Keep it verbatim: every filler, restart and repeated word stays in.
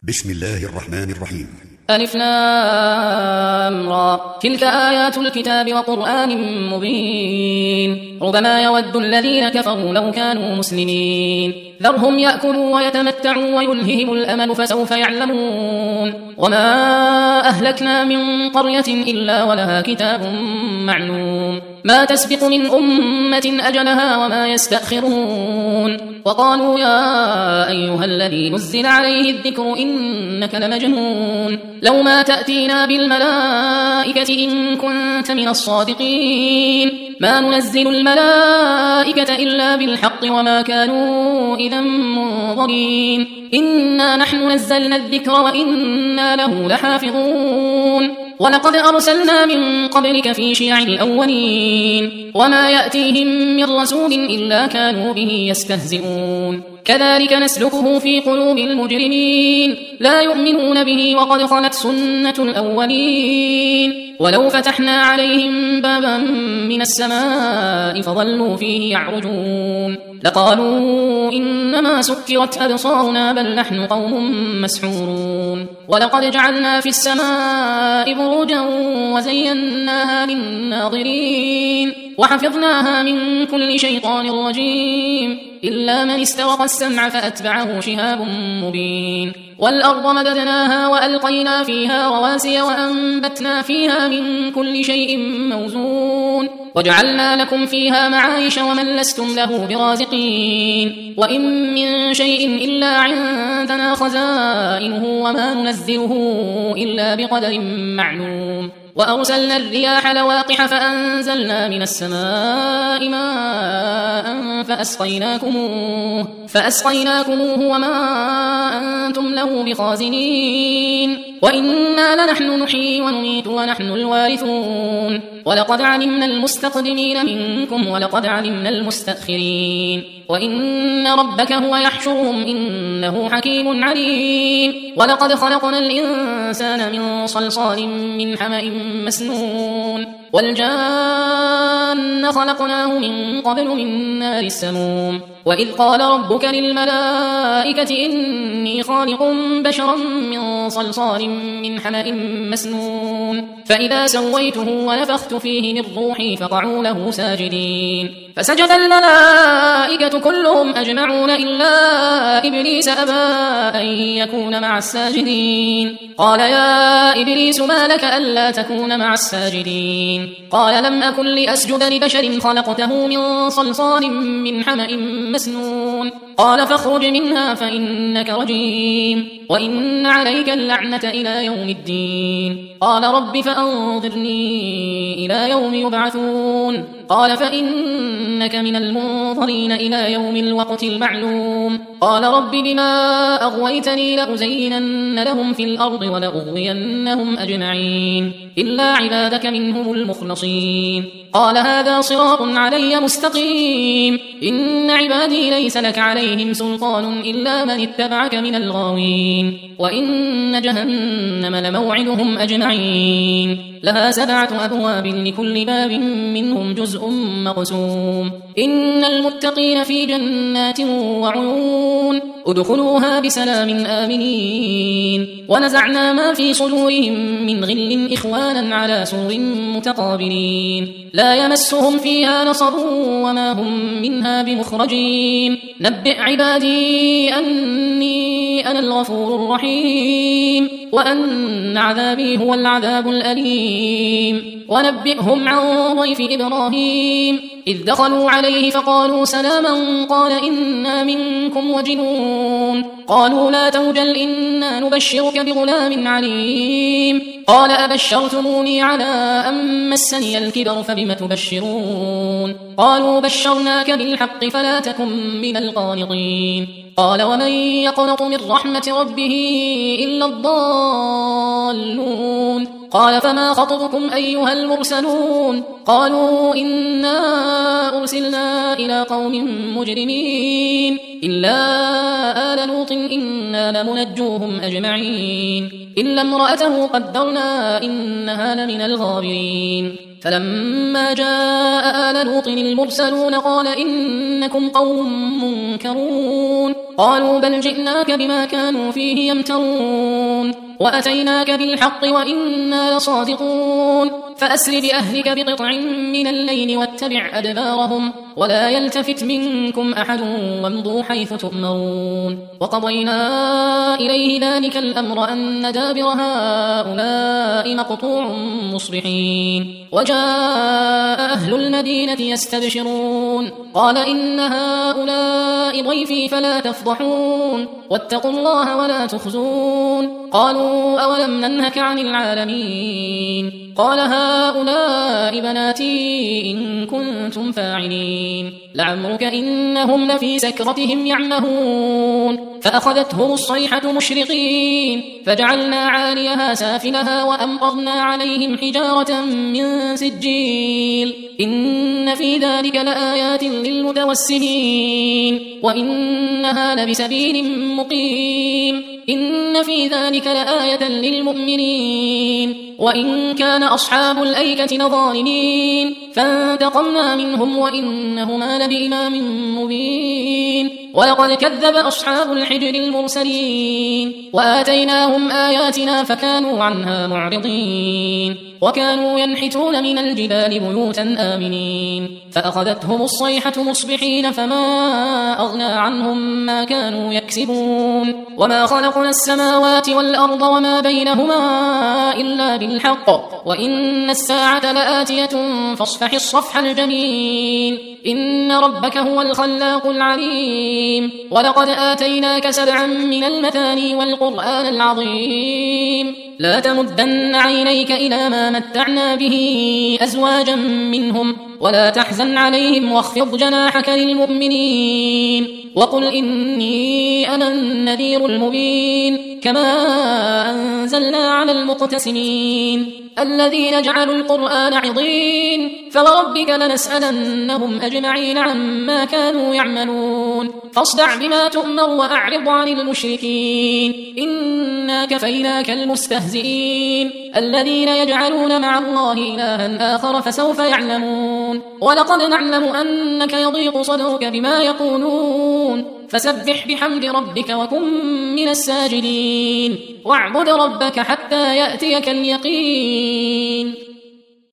بسم الله الرحمن الرحيم. ألف لام را تلك آيات الكتاب وقرآن مبين ربما يود الذين كفروا لو كانوا مسلمين ذرهم يأكلوا ويتمتعوا ويلههم الأمل فسوف يعلمون وما أهلكنا من قرية إلا ولها كتاب معلوم ما تسبق من أمة أجلها وما يستأخرون وقالوا يا أيها الذي نزل عليه الذكر إنك لمجنون لو ما تأتينا بالملائكة إن كنت من الصادقين ما ننزل الملائكة إلا بالحق وما كانوا إذا منظرين إنا نحن نزلنا الذكر وإنا له لحافظون ولقد أرسلنا من قبلك في شيع الأولين وما يأتيهم من رسول إلا كانوا به يستهزئون كذلك نسلكه في قلوب المجرمين لا يؤمنون به وقد خلت سنة الأولين ولو فتحنا عليهم بابا من السماء فظلوا فيه يعرجون لقالوا إنما سكرت أبصارنا بل نحن قوم مسحورون ولقد جعلنا في السماء بروجا وزيناها للناظرين وحفظناها من كل شيطان رجيم إلا من استرق السمع فأتبعه شهاب مبين والأرض مددناها وألقينا فيها رواسي وأنبتنا فيها من كل شيء موزون وجعلنا لكم فيها معايش ومن لستم له برازقين وإن من شيء إلا عندنا خزائنه وما ننزله إلا بقدر معلوم وأرسلنا الرياح لواقح فأنزلنا من السماء ماء فأسقيناكموه, فأسقيناكموه وما أنتم له بخازنين وإنا لنحن نحيي ونميت ونحن الوارثون ولقد علمنا المستقدمين منكم ولقد علمنا المستأخرين وإن ربك هو يحشرهم إنه حكيم عليم ولقد خلقنا الإنسان من صلصال من حمأ مسنون والجان خلقناه من قبل من نار السموم وإذ قال ربك للملائكة إني خالق بشرا من صلصال من حمأ مسنون فإذا سويته ونفخت فيه من روحي فقعوا له ساجدين فسجد الملائكة كلهم أجمعون إلا إبليس أبى أن يكون مع الساجدين قال يا إبليس ما لك ألا تكون مع الساجدين قال لم أكن لأسجد لبشر خلقته من صلصال من حمأ مسنون قال فاخرج منها فإنك رجيم وإن عليك اللعنة إلى يوم الدين قال رب فأنظرني إلى يوم يبعثون قال فإنك من المنظرين إلى يوم الوقت المعلوم قال رب بما أغويتني لأزينن لهم في الأرض ولأغوينهم أجمعين إلا عبادك منهم المخلصين قال هذا صراط علي مستقيم إن عبادي ليس لك عليهم سلطان إلا من اتبعك من الغاوين وإن جهنم لموعدهم أجمعين لها سبعة أبواب لكل باب منهم جزء مقسوم إن المتقين في جنات وعيون ادخلوها بسلام آمنين ونزعنا ما في صدورهم من غل إخوانا على سرر متقابلين لا يمسهم فيها نصب وما هم منها بمخرجين نبئ عبادي أني أنا الغفور الرحيم وأن عذابي هو العذاب الأليم ونبئهم عن ضيف إبراهيم إذ دخلوا عليه فقالوا سلاما قال إنا منكم وجنون قالوا لا توجل إنا نبشرك بغلام عليم قال أبشرتموني على أن مسني الكبر فبم تبشرون قالوا بشرناك بالحق فلا تكن من القانطين قال ومن يقنط من رحمة ربه إلا الضالون قال فما خطبكم أيها المرسلون قالوا إنا أرسلنا إلى قوم مجرمين إلا آل لوط إنا لمنجوهم أجمعين إلا امرأته قدرنا إنها لمن الغابرين فلما جاء آل لوط المرسلون قال إنكم قوم منكرون قالوا بل جئناك بما كانوا فيه يمترون وأتيناك بالحق وإنا لصادقون فأسر بأهلك بقطع من الليل واتبع أدبارهم ولا يلتفت منكم أحد وامضوا حيث تؤمرون وقضينا إليه ذلك الأمر أن دابر هؤلاء مقطوع مصبحين وجاء أهل المدينة يستبشرون قال إن هؤلاء ضيفي فلا تفضحون واتقوا الله ولا تخزون قالوا أولم ننهك عن العالمين قال هؤلاء بناتي إن كنتم فاعلين لعمرك إنهم لفي سكرتهم يعمهون فأخذتهم الصيحة مشرقين فجعلنا عاليها سافلها وأمطرنا عليهم حجارة من سجيل إن في ذلك لآيات للمتوسمين وإنها لبسبيل مقيم إن في ذلك لآية للمؤمنين وإن كان أصحاب الأيكة لظالمين فانتقمنا منهم وإنهما لبإمام مبين ولقد كذب أصحاب الحجر المرسلين وآتيناهم آياتنا فكانوا عنها معرضين وكانوا ينحتون من الجبال بيوتا آمنين فأخذتهم الصيحة مصبحين فما أغنى عنهم ما كانوا يكسبون وما خلقنا السماوات والأرض وما بينهما إلا بالحق وإن الساعة لآتية فاصفح الصفح الجميل إن ربك هو الخلاق العليم ولقد آتيناك سبعا من المثاني والقرآن العظيم لا تمدن عينيك إلى ما متعنا به أزواجا منهم ولا تحزن عليهم واخفض جناحك للمؤمنين وقل إني أنا النذير المبين كما أنزلنا على المقتسمين الذين جعلوا القرآن عضين فوربك لنسألنهم أجمعين عما كانوا يعملون فاصدع بما تؤمر وأعرض عن المشركين إنا كفيناك المستهزئين الذين يجعلون مع الله إلها آخر فسوف يعلمون ولقد نعلم أنك يضيق صدرك بما يقولون فسبح بحمد ربك وكن من الساجدين واعبد ربك حتى يأتيك اليقين